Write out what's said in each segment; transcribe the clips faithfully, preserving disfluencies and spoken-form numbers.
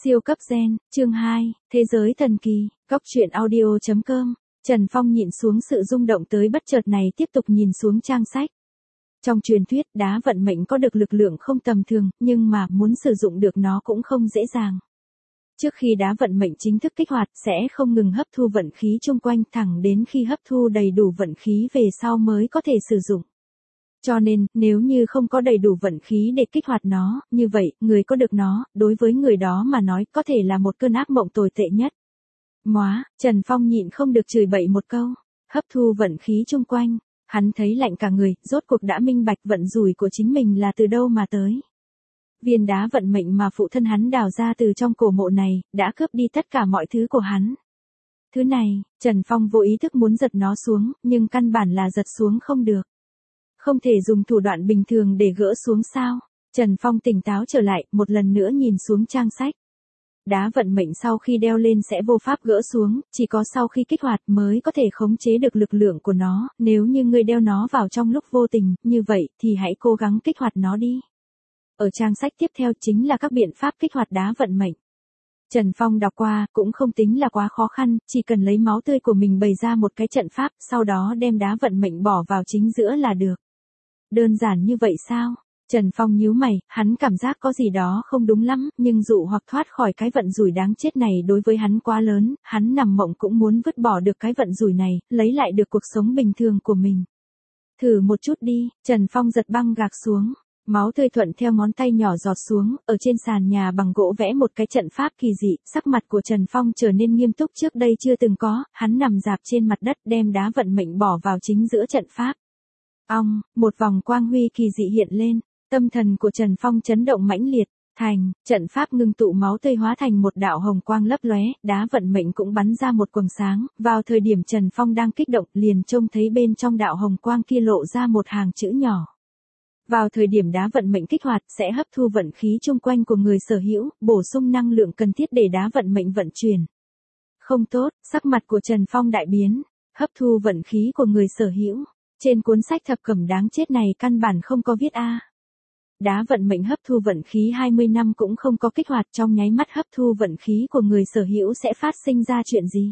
Siêu cấp gen, chương hai, Thế giới thần kỳ, Cóc truyện audio chấm com. Trần Phong nhịn xuống sự rung động tới bất chợt này, tiếp tục nhìn xuống trang sách. Trong truyền thuyết, đá vận mệnh có được lực lượng không tầm thường, nhưng mà muốn sử dụng được nó cũng không dễ dàng. Trước khi đá vận mệnh chính thức kích hoạt, sẽ không ngừng hấp thu vận khí chung quanh, thẳng đến khi hấp thu đầy đủ vận khí về sau mới có thể sử dụng. Cho nên, nếu như không có đầy đủ vận khí để kích hoạt nó, như vậy, người có được nó, đối với người đó mà nói, có thể là một cơn ác mộng tồi tệ nhất. Móa, Trần Phong nhịn không được chửi bậy một câu, hấp thu vận khí chung quanh, hắn thấy lạnh cả người, rốt cuộc đã minh bạch vận rủi của chính mình là từ đâu mà tới. Viên đá vận mệnh mà phụ thân hắn đào ra từ trong cổ mộ này, đã cướp đi tất cả mọi thứ của hắn. Thứ này, Trần Phong vô ý thức muốn giật nó xuống, nhưng căn bản là giật xuống không được. Không thể dùng thủ đoạn bình thường để gỡ xuống sao? Trần Phong tỉnh táo trở lại, một lần nữa nhìn xuống trang sách. Đá vận mệnh sau khi đeo lên sẽ vô pháp gỡ xuống, chỉ có sau khi kích hoạt mới có thể khống chế được lực lượng của nó, nếu như ngươi đeo nó vào trong lúc vô tình, như vậy thì hãy cố gắng kích hoạt nó đi. Ở trang sách tiếp theo chính là các biện pháp kích hoạt đá vận mệnh. Trần Phong đọc qua, cũng không tính là quá khó khăn, chỉ cần lấy máu tươi của mình bày ra một cái trận pháp, sau đó đem đá vận mệnh bỏ vào chính giữa là được. Đơn giản như vậy sao? Trần Phong nhíu mày, hắn cảm giác có gì đó không đúng lắm, nhưng dụ hoặc thoát khỏi cái vận rủi đáng chết này đối với hắn quá lớn, hắn nằm mộng cũng muốn vứt bỏ được cái vận rủi này, lấy lại được cuộc sống bình thường của mình. Thử một chút đi, Trần Phong giật băng gạc xuống, máu tươi thuận theo ngón tay nhỏ giọt xuống, ở trên sàn nhà bằng gỗ vẽ một cái trận pháp kỳ dị, sắc mặt của Trần Phong trở nên nghiêm túc trước đây chưa từng có, hắn nằm rạp trên mặt đất đem đá vận mệnh bỏ vào chính giữa trận pháp. Ong, một vòng quang huy kỳ dị hiện lên, tâm thần của Trần Phong chấn động mãnh liệt, thành, trận pháp ngưng tụ máu tươi hóa thành một đạo hồng quang lấp lóe, đá vận mệnh cũng bắn ra một quầng sáng, vào thời điểm Trần Phong đang kích động liền trông thấy bên trong đạo hồng quang kia lộ ra một hàng chữ nhỏ. Vào thời điểm đá vận mệnh kích hoạt sẽ hấp thu vận khí chung quanh của người sở hữu, bổ sung năng lượng cần thiết để đá vận mệnh vận chuyển. Không tốt, sắc mặt của Trần Phong đại biến, hấp thu vận khí của người sở hữu. Trên cuốn sách thập cẩm đáng chết này căn bản không có viết A. Đá vận mệnh hấp thu vận khí hai mươi năm cũng không có kích hoạt, trong nháy mắt hấp thu vận khí của người sở hữu sẽ phát sinh ra chuyện gì.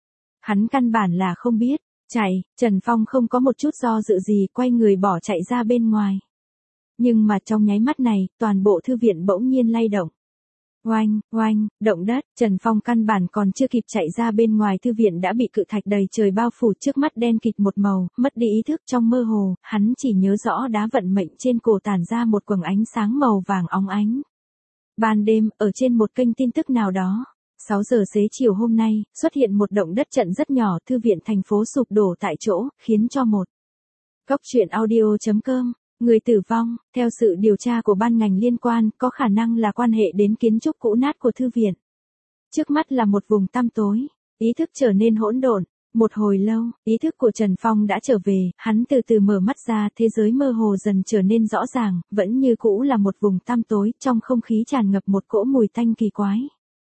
Hắn căn bản là không biết, chạy, Trần Phong không có một chút do dự gì, quay người bỏ chạy ra bên ngoài. Nhưng mà trong nháy mắt này, toàn bộ thư viện bỗng nhiên lay động. Oanh, oanh, động đất, Trần Phong căn bản còn chưa kịp chạy ra bên ngoài thư viện đã bị cự thạch đầy trời bao phủ, trước mắt đen kịt một màu, mất đi ý thức trong mơ hồ, hắn chỉ nhớ rõ đá vận mệnh trên cổ tản ra một quầng ánh sáng màu vàng óng ánh. Ban đêm, ở trên một kênh tin tức nào đó, sáu giờ xế chiều hôm nay, xuất hiện một động đất trận rất nhỏ, thư viện thành phố sụp đổ tại chỗ, khiến cho một Cóc truyện audio chấm com. Người tử vong, theo sự điều tra của ban ngành liên quan, có khả năng là quan hệ đến kiến trúc cũ nát của thư viện. Trước mắt là một vùng tăm tối, ý thức trở nên hỗn độn, một hồi lâu, ý thức của Trần Phong đã trở về, hắn từ từ mở mắt ra, thế giới mơ hồ dần trở nên rõ ràng, vẫn như cũ là một vùng tăm tối, trong không khí tràn ngập một cỗ mùi tanh kỳ quái.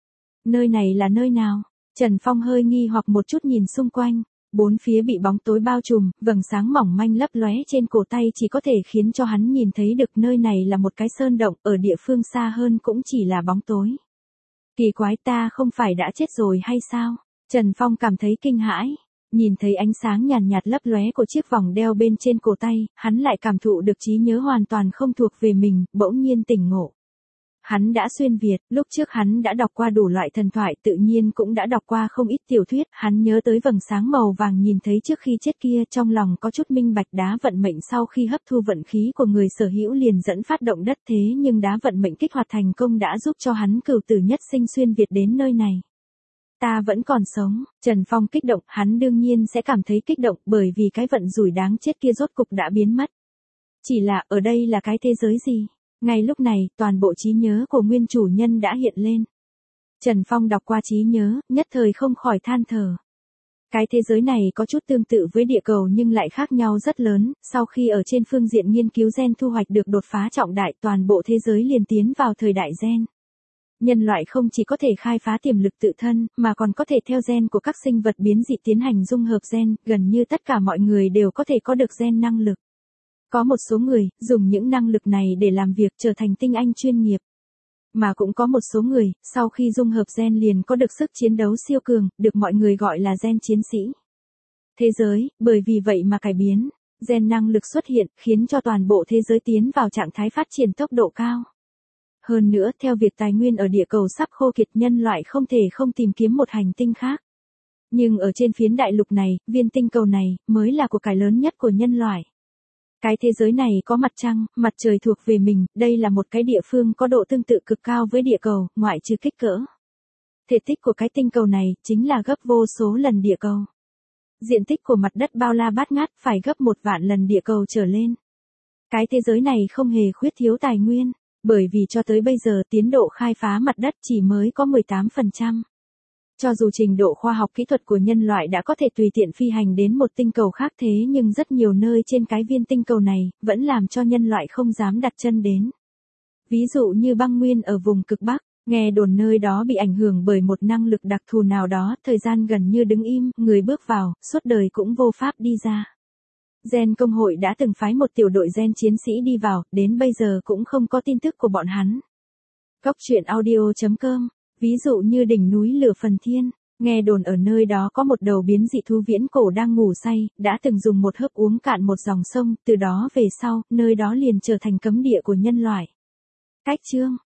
Nơi này là nơi nào? Trần Phong hơi nghi hoặc một chút nhìn xung quanh. Bốn phía bị bóng tối bao trùm, vầng sáng mỏng manh lấp lóe trên cổ tay chỉ có thể khiến cho hắn nhìn thấy được nơi này là một cái sơn động, ở địa phương xa hơn cũng chỉ là bóng tối. Kỳ quái, ta không phải đã chết rồi hay sao? Trần Phong cảm thấy kinh hãi, nhìn thấy ánh sáng nhàn nhạt, nhạt lấp lóe của chiếc vòng đeo bên trên cổ tay, hắn lại cảm thụ được trí nhớ hoàn toàn không thuộc về mình, bỗng nhiên tỉnh ngộ. Hắn đã xuyên Việt, lúc trước hắn đã đọc qua đủ loại thần thoại, tự nhiên cũng đã đọc qua không ít tiểu thuyết, hắn nhớ tới vầng sáng màu vàng nhìn thấy trước khi chết kia, trong lòng có chút minh bạch, đá vận mệnh sau khi hấp thu vận khí của người sở hữu liền dẫn phát động đất, thế nhưng đá vận mệnh kích hoạt thành công đã giúp cho hắn cửu tử nhất sinh xuyên Việt đến nơi này. Ta vẫn còn sống, Trần Phong kích động, hắn đương nhiên sẽ cảm thấy kích động bởi vì cái vận rủi đáng chết kia rốt cục đã biến mất. Chỉ là, ở đây là cái thế giới gì? Ngay lúc này, toàn bộ trí nhớ của nguyên chủ nhân đã hiện lên. Trần Phong đọc qua trí nhớ, nhất thời không khỏi than thở. Cái thế giới này có chút tương tự với địa cầu nhưng lại khác nhau rất lớn, sau khi ở trên phương diện nghiên cứu gen thu hoạch được đột phá trọng đại, toàn bộ thế giới liền tiến vào thời đại gen. Nhân loại không chỉ có thể khai phá tiềm lực tự thân, mà còn có thể theo gen của các sinh vật biến dị tiến hành dung hợp gen, gần như tất cả mọi người đều có thể có được gen năng lực. Có một số người, dùng những năng lực này để làm việc trở thành tinh anh chuyên nghiệp. Mà cũng có một số người, sau khi dung hợp gen liền có được sức chiến đấu siêu cường, được mọi người gọi là gen chiến sĩ. Thế giới, bởi vì vậy mà cải biến, gen năng lực xuất hiện, khiến cho toàn bộ thế giới tiến vào trạng thái phát triển tốc độ cao. Hơn nữa, theo việc tài nguyên ở địa cầu sắp khô kiệt, nhân loại không thể không tìm kiếm một hành tinh khác. Nhưng ở trên phiến đại lục này, viên tinh cầu này, mới là của cải lớn nhất của nhân loại. Cái thế giới này có mặt trăng, mặt trời thuộc về mình, đây là một cái địa phương có độ tương tự cực cao với địa cầu, ngoại trừ kích cỡ. Thể tích của cái tinh cầu này, chính là gấp vô số lần địa cầu. Diện tích của mặt đất bao la bát ngát, phải gấp một vạn lần địa cầu trở lên. Cái thế giới này không hề khuyết thiếu tài nguyên, bởi vì cho tới bây giờ tiến độ khai phá mặt đất chỉ mới có mười tám phần trăm. Cho dù trình độ khoa học kỹ thuật của nhân loại đã có thể tùy tiện phi hành đến một tinh cầu khác, thế nhưng rất nhiều nơi trên cái viên tinh cầu này, vẫn làm cho nhân loại không dám đặt chân đến. Ví dụ như băng nguyên ở vùng cực Bắc, nghe đồn nơi đó bị ảnh hưởng bởi một năng lực đặc thù nào đó, thời gian gần như đứng im, người bước vào, suốt đời cũng vô pháp đi ra. Gen công hội đã từng phái một tiểu đội gen chiến sĩ đi vào, đến bây giờ cũng không có tin tức của bọn hắn. Góc truyện audio chấm com. Ví dụ như đỉnh núi lửa Phần Thiên, nghe đồn ở nơi đó có một đầu biến dị thú viễn cổ đang ngủ say, đã từng dùng một hớp uống cạn một dòng sông, từ đó về sau, nơi đó liền trở thành cấm địa của nhân loại. Cách chương